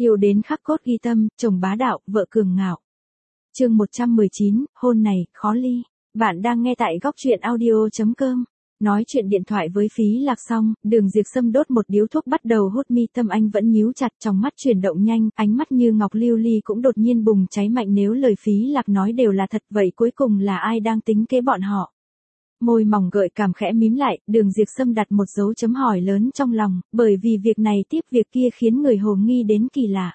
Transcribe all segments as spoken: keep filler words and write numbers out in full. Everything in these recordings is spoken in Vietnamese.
Yêu đến khắc cốt ghi tâm, chồng bá đạo, vợ cường ngạo. Chương một trăm mười chín, hôn này, khó ly. Bạn đang nghe tại góc truyện audio chấm com. Nói chuyện điện thoại với Phí Lạc xong, Đường Diệp Sâm đốt một điếu thuốc bắt đầu hút, mi tâm anh vẫn nhíu chặt, trong mắt chuyển động nhanh, ánh mắt như ngọc lưu ly cũng đột nhiên bùng cháy mạnh. Nếu lời Phí Lạc nói đều là thật, vậy cuối cùng là ai đang tính kế bọn họ? Môi mỏng gợi cảm khẽ mím lại, Đường Diệp Sâm đặt một dấu chấm hỏi lớn trong lòng, bởi vì việc này tiếp việc kia khiến người hồ nghi đến kỳ lạ.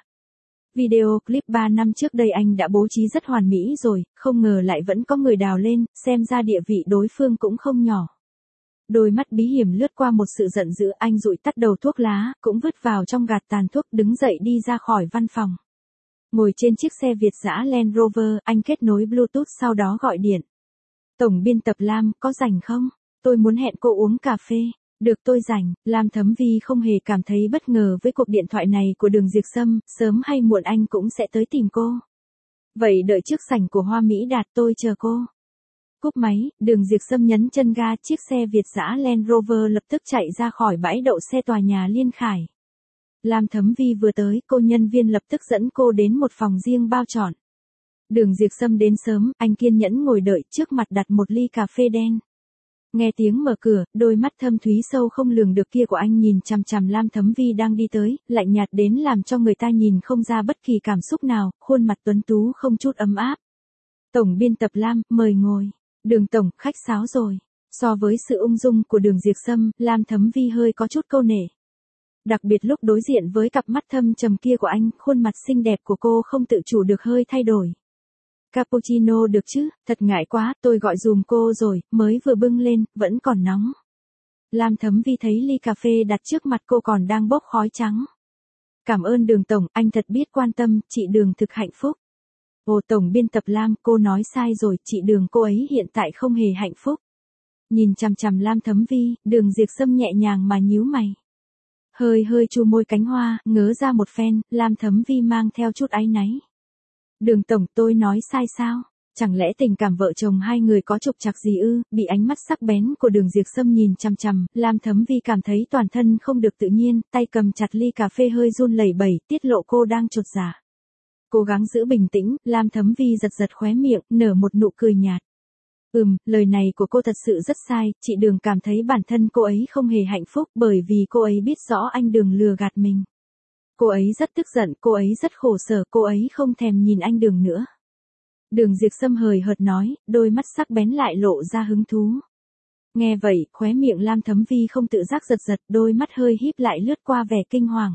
Video clip ba năm trước đây anh đã bố trí rất hoàn mỹ rồi, không ngờ lại vẫn có người đào lên, xem ra địa vị đối phương cũng không nhỏ. Đôi mắt bí hiểm lướt qua một sự giận dữ, anh dụi tắt đầu thuốc lá, cũng vứt vào trong gạt tàn thuốc, đứng dậy đi ra khỏi văn phòng. Ngồi trên chiếc xe Việt dã Land Rover, anh kết nối Bluetooth sau đó gọi điện. Tổng biên tập Lam, có rảnh không? Tôi muốn hẹn cô uống cà phê. Được, tôi rảnh. Lam Thấm Vi không hề cảm thấy bất ngờ với cuộc điện thoại này của Đường Diệp Sâm, sớm hay muộn anh cũng sẽ tới tìm cô. Vậy đợi trước sảnh của Hoa Mỹ Đạt, tôi chờ cô. Cúp máy, Đường Diệp Sâm nhấn chân ga, chiếc xe Việt dã Land Rover lập tức chạy ra khỏi bãi đậu xe tòa nhà Liên Khải. Lam Thấm Vi vừa tới, cô nhân viên lập tức dẫn cô đến một phòng riêng bao trọn. Đường Diệp Sâm đến sớm, anh kiên nhẫn ngồi đợi, trước mặt đặt một ly cà phê đen. Nghe tiếng mở cửa, đôi mắt thâm thúy sâu không lường được kia của anh nhìn chằm chằm Lam Thấm Vi đang đi tới, lạnh nhạt đến làm cho người ta nhìn không ra bất kỳ cảm xúc nào, khuôn mặt tuấn tú không chút ấm áp. Tổng biên tập Lam, mời ngồi. Đường tổng, khách sáo rồi. So với sự ung dung của Đường Diệp Sâm, Lam Thấm Vi hơi có chút câu nể. Đặc biệt lúc đối diện với cặp mắt thâm trầm kia của anh, khuôn mặt xinh đẹp của cô không tự chủ được hơi thay đổi. Cappuccino được chứ, thật ngại quá, tôi gọi giùm cô rồi, mới vừa bưng lên, vẫn còn nóng. Lam Thấm Vi thấy ly cà phê đặt trước mặt cô còn đang bốc khói trắng. Cảm ơn Đường tổng, anh thật biết quan tâm, chị Đường thực hạnh phúc. Ồ, tổng biên tập Lam, cô nói sai rồi, chị Đường cô ấy hiện tại không hề hạnh phúc. Nhìn chằm chằm Lam Thấm Vi, Đường Diệp Sâm nhẹ nhàng mà nhíu mày. Hơi hơi chu môi cánh hoa, ngớ ra một phen, Lam Thấm Vi mang theo chút áy náy. Đường tổng, tôi nói sai sao? Chẳng lẽ tình cảm vợ chồng hai người có trục trặc gì ư? Bị ánh mắt sắc bén của Đường Diệp Sâm nhìn chằm chằm, Lam Thấm Vi cảm thấy toàn thân không được tự nhiên, tay cầm chặt ly cà phê hơi run lẩy bẩy, tiết lộ cô đang chột dạ. Cố gắng giữ bình tĩnh, Lam Thấm Vi giật giật khóe miệng, nở một nụ cười nhạt. Ừm, lời này của cô thật sự rất sai, chị Đường cảm thấy bản thân cô ấy không hề hạnh phúc bởi vì cô ấy biết rõ anh Đường lừa gạt mình. Cô ấy rất tức giận, cô ấy rất khổ sở, cô ấy không thèm nhìn anh Đường nữa. Đường Diệp Sâm hời hợt nói, đôi mắt sắc bén lại lộ ra hứng thú. Nghe vậy, khóe miệng Lam Thấm Vi không tự giác giật giật, đôi mắt hơi híp lại lướt qua vẻ kinh hoàng.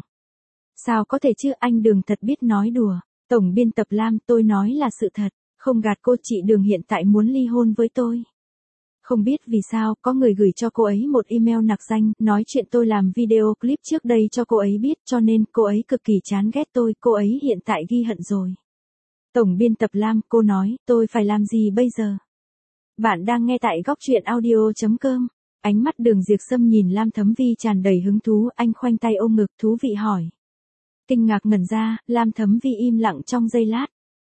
Sao có thể chứ, anh Đường thật biết nói đùa. Tổng biên tập Lam, tôi nói là sự thật, không gạt cô, chị Đường hiện tại muốn ly hôn với tôi. Không biết vì sao, có người gửi cho cô ấy một email nặc danh, nói chuyện tôi làm video clip trước đây cho cô ấy biết, cho nên cô ấy cực kỳ chán ghét tôi, cô ấy hiện tại ghi hận rồi. Tổng biên tập Lam, cô nói, tôi phải làm gì bây giờ? Bạn đang nghe tại góc truyện audio chấm com. Ánh mắt Đường Diệp Sâm nhìn Lam Thấm Vi tràn đầy hứng thú, anh khoanh tay ôm ngực thú vị hỏi. Kinh ngạc ngẩn ra, Lam Thấm Vi im lặng trong giây lát.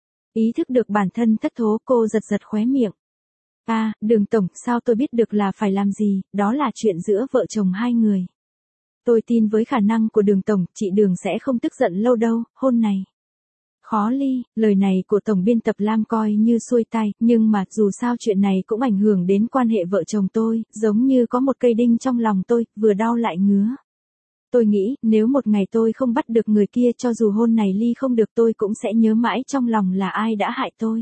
Ý thức được bản thân thất thố, cô giật giật khóe miệng. À, Đường tổng, sao tôi biết được là phải làm gì, đó là chuyện giữa vợ chồng hai người. Tôi tin với khả năng của Đường tổng, chị Đường sẽ không tức giận lâu đâu, hôn này. Khó ly, lời này của tổng biên tập Lam coi như xuôi tai, nhưng mà dù sao chuyện này cũng ảnh hưởng đến quan hệ vợ chồng tôi, giống như có một cây đinh trong lòng tôi, vừa đau lại ngứa. Tôi nghĩ, nếu một ngày tôi không bắt được người kia, cho dù hôn này ly không được, tôi cũng sẽ nhớ mãi trong lòng là ai đã hại tôi.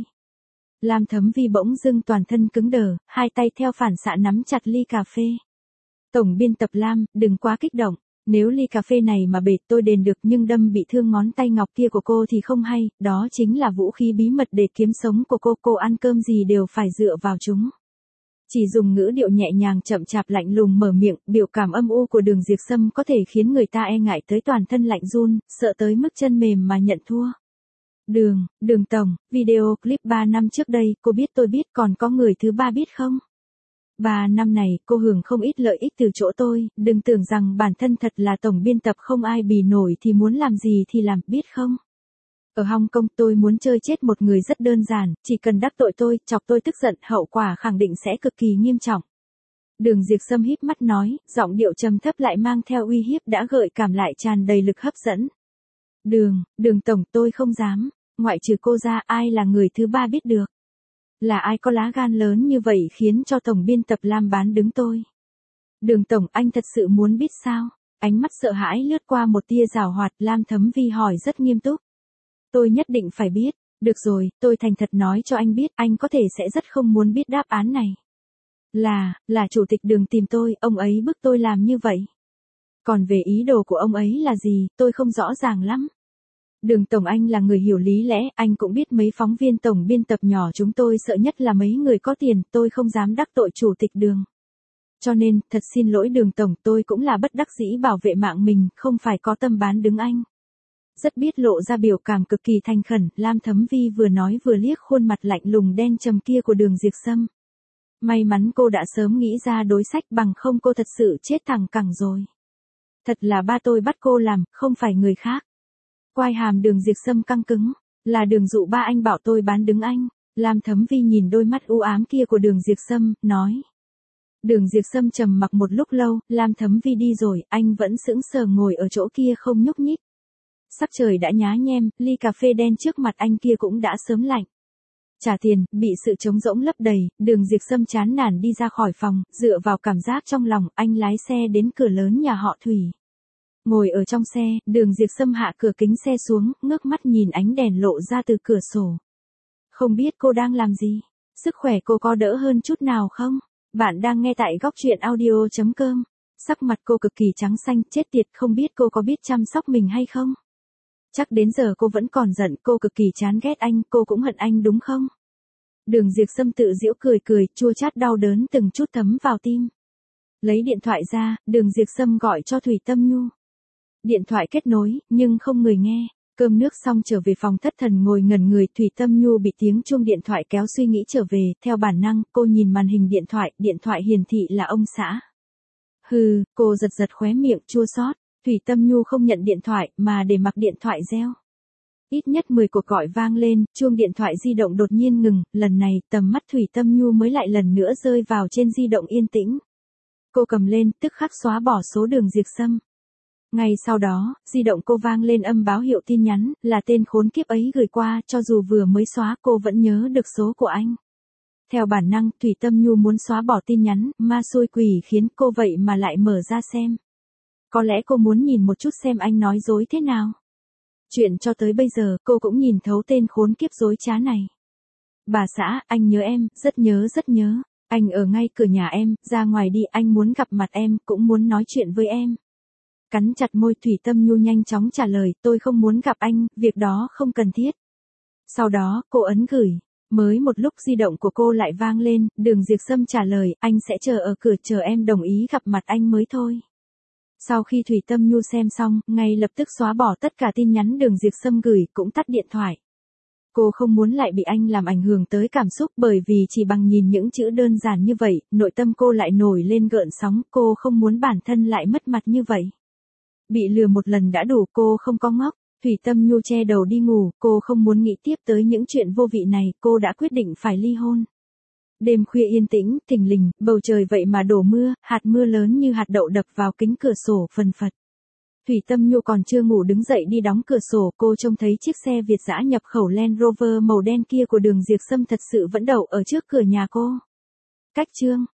Lam Thấm Vi bỗng dưng toàn thân cứng đờ, hai tay theo phản xạ nắm chặt ly cà phê. Tổng biên tập Lam, đừng quá kích động, nếu ly cà phê này mà bệt tôi đền được, nhưng đâm bị thương ngón tay ngọc kia của cô thì không hay, đó chính là vũ khí bí mật để kiếm sống của cô, cô ăn cơm gì đều phải dựa vào chúng. Chỉ dùng ngữ điệu nhẹ nhàng chậm chạp lạnh lùng mở miệng, biểu cảm âm u của Đường Diệp Sâm có thể khiến người ta e ngại tới toàn thân lạnh run, sợ tới mức chân mềm mà nhận thua. Đường, Đường tổng, video clip ba năm trước đây, cô biết tôi biết, còn có người thứ ba biết không? Ba năm này, cô hưởng không ít lợi ích từ chỗ tôi, đừng tưởng rằng bản thân thật là tổng biên tập không ai bì nổi thì muốn làm gì thì làm, biết không? Ở Hong Kong tôi muốn chơi chết một người rất đơn giản, chỉ cần đắc tội tôi, chọc tôi tức giận, hậu quả khẳng định sẽ cực kỳ nghiêm trọng. Đường Diệp Sâm híp mắt nói, giọng điệu trầm thấp lại mang theo uy hiếp đã gợi cảm lại tràn đầy lực hấp dẫn. Đường, Đường tổng tôi không dám, ngoại trừ cô ra ai là người thứ ba biết được. Là ai có lá gan lớn như vậy khiến cho tổng biên tập Lam bán đứng tôi. Đường tổng anh thật sự muốn biết sao? Ánh mắt sợ hãi lướt qua một tia giảo hoạt, Lam Thấm Vi hỏi rất nghiêm túc. Tôi nhất định phải biết, được rồi, tôi thành thật nói cho anh biết, anh có thể sẽ rất không muốn biết đáp án này. Là, là chủ tịch Đường tìm tôi, ông ấy bức tôi làm như vậy. Còn về ý đồ của ông ấy là gì, tôi không rõ ràng lắm. Đường tổng anh là người hiểu lý lẽ, anh cũng biết mấy phóng viên tổng biên tập nhỏ chúng tôi sợ nhất là mấy người có tiền, tôi không dám đắc tội chủ tịch Đường. Cho nên, thật xin lỗi Đường tổng, tôi cũng là bất đắc dĩ bảo vệ mạng mình, không phải có tâm bán đứng anh. Rất biết lộ ra biểu cảm cực kỳ thành khẩn, Lam Thấm Vi vừa nói vừa liếc khuôn mặt lạnh lùng đen trầm kia của Đường Diệp Sâm. May mắn cô đã sớm nghĩ ra đối sách, bằng không cô thật sự chết thẳng cẳng rồi. Thật là ba tôi bắt cô làm, không phải người khác. Quai hàm Đường Diệp Sâm căng cứng, là Đường dụ ba anh bảo tôi bán đứng anh. Lam Thấm Vi nhìn đôi mắt u ám kia của Đường Diệp Sâm, nói. Đường Diệp Sâm trầm mặc một lúc lâu, Lam Thấm Vi đi rồi, anh vẫn sững sờ ngồi ở chỗ kia không nhúc nhích. Sắc trời đã nhá nhem, ly cà phê đen trước mặt anh kia cũng đã sớm lạnh. Trả tiền, bị sự trống rỗng lấp đầy, Đường Diệp Sâm chán nản đi ra khỏi phòng, dựa vào cảm giác trong lòng, anh lái xe đến cửa lớn nhà họ Thủy. Ngồi ở trong xe, Đường Diệp Sâm hạ cửa kính xe xuống, ngước mắt nhìn ánh đèn lộ ra từ cửa sổ. Không biết cô đang làm gì? Sức khỏe cô có đỡ hơn chút nào không? Bạn đang nghe tại góc truyện audio chấm com. Sắc mặt cô cực kỳ trắng xanh, chết tiệt, không biết cô có biết chăm sóc mình hay không? Chắc đến giờ cô vẫn còn giận, cô cực kỳ chán ghét anh, cô cũng hận anh đúng không? Đường Diệp Sâm tự giễu cười cười, chua chát đau đớn từng chút thấm vào tim. Lấy điện thoại ra, Đường Diệp Sâm gọi cho Thủy Tâm Nhu. Điện thoại kết nối, nhưng không người nghe. Cơm nước xong trở về phòng thất thần ngồi ngẩn người, Thủy Tâm Nhu bị tiếng chuông điện thoại kéo suy nghĩ trở về, theo bản năng, cô nhìn màn hình điện thoại, điện thoại hiển thị là ông xã. Hừ, cô giật giật khóe miệng chua xót. Thủy Tâm Nhu không nhận điện thoại, mà để mặc điện thoại reo. Ít nhất mười cuộc gọi vang lên, chuông điện thoại di động đột nhiên ngừng, lần này, tầm mắt Thủy Tâm Nhu mới lại lần nữa rơi vào trên di động yên tĩnh. Cô cầm lên, tức khắc xóa bỏ số Đường Diệp Sâm. Ngay sau đó, di động cô vang lên âm báo hiệu tin nhắn, là tên khốn kiếp ấy gửi qua, cho dù vừa mới xóa cô vẫn nhớ được số của anh. Theo bản năng, Thủy Tâm Nhu muốn xóa bỏ tin nhắn, ma xui quỷ khiến cô vậy mà lại mở ra xem. Có lẽ cô muốn nhìn một chút xem anh nói dối thế nào. Chuyện cho tới bây giờ, cô cũng nhìn thấu tên khốn kiếp dối trá này. Bà xã, anh nhớ em, rất nhớ rất nhớ. Anh ở ngay cửa nhà em, ra ngoài đi, anh muốn gặp mặt em, cũng muốn nói chuyện với em. Cắn chặt môi, Thủy Tâm Nhu nhanh chóng trả lời, tôi không muốn gặp anh, việc đó không cần thiết. Sau đó, cô ấn gửi. Mới một lúc di động của cô lại vang lên, Đường Diệp Sâm trả lời, anh sẽ chờ ở cửa chờ em đồng ý gặp mặt anh mới thôi. Sau khi Thủy Tâm Nhu xem xong, ngay lập tức xóa bỏ tất cả tin nhắn Đường Diệp Sâm gửi, cũng tắt điện thoại. Cô không muốn lại bị anh làm ảnh hưởng tới cảm xúc, bởi vì chỉ bằng nhìn những chữ đơn giản như vậy, nội tâm cô lại nổi lên gợn sóng, cô không muốn bản thân lại mất mặt như vậy. Bị lừa một lần đã đủ, cô không có ngốc. Thủy Tâm Nhu che đầu đi ngủ, cô không muốn nghĩ tiếp tới những chuyện vô vị này, cô đã quyết định phải ly hôn. Đêm khuya yên tĩnh, thình lình, bầu trời vậy mà đổ mưa, hạt mưa lớn như hạt đậu đập vào kính cửa sổ phần phật. Thủy Tâm Nhu còn chưa ngủ đứng dậy đi đóng cửa sổ, cô trông thấy chiếc xe Việt dã nhập khẩu Land Rover màu đen kia của Đường Diệp Sâm thật sự vẫn đậu ở trước cửa nhà cô. Cách chương